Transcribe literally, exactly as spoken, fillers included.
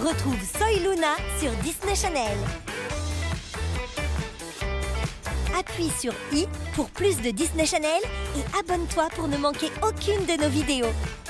Retrouve Soy Luna sur Disney Channel. Appuie sur i pour plus de Disney Channel et abonne-toi pour ne manquer aucune de nos vidéos.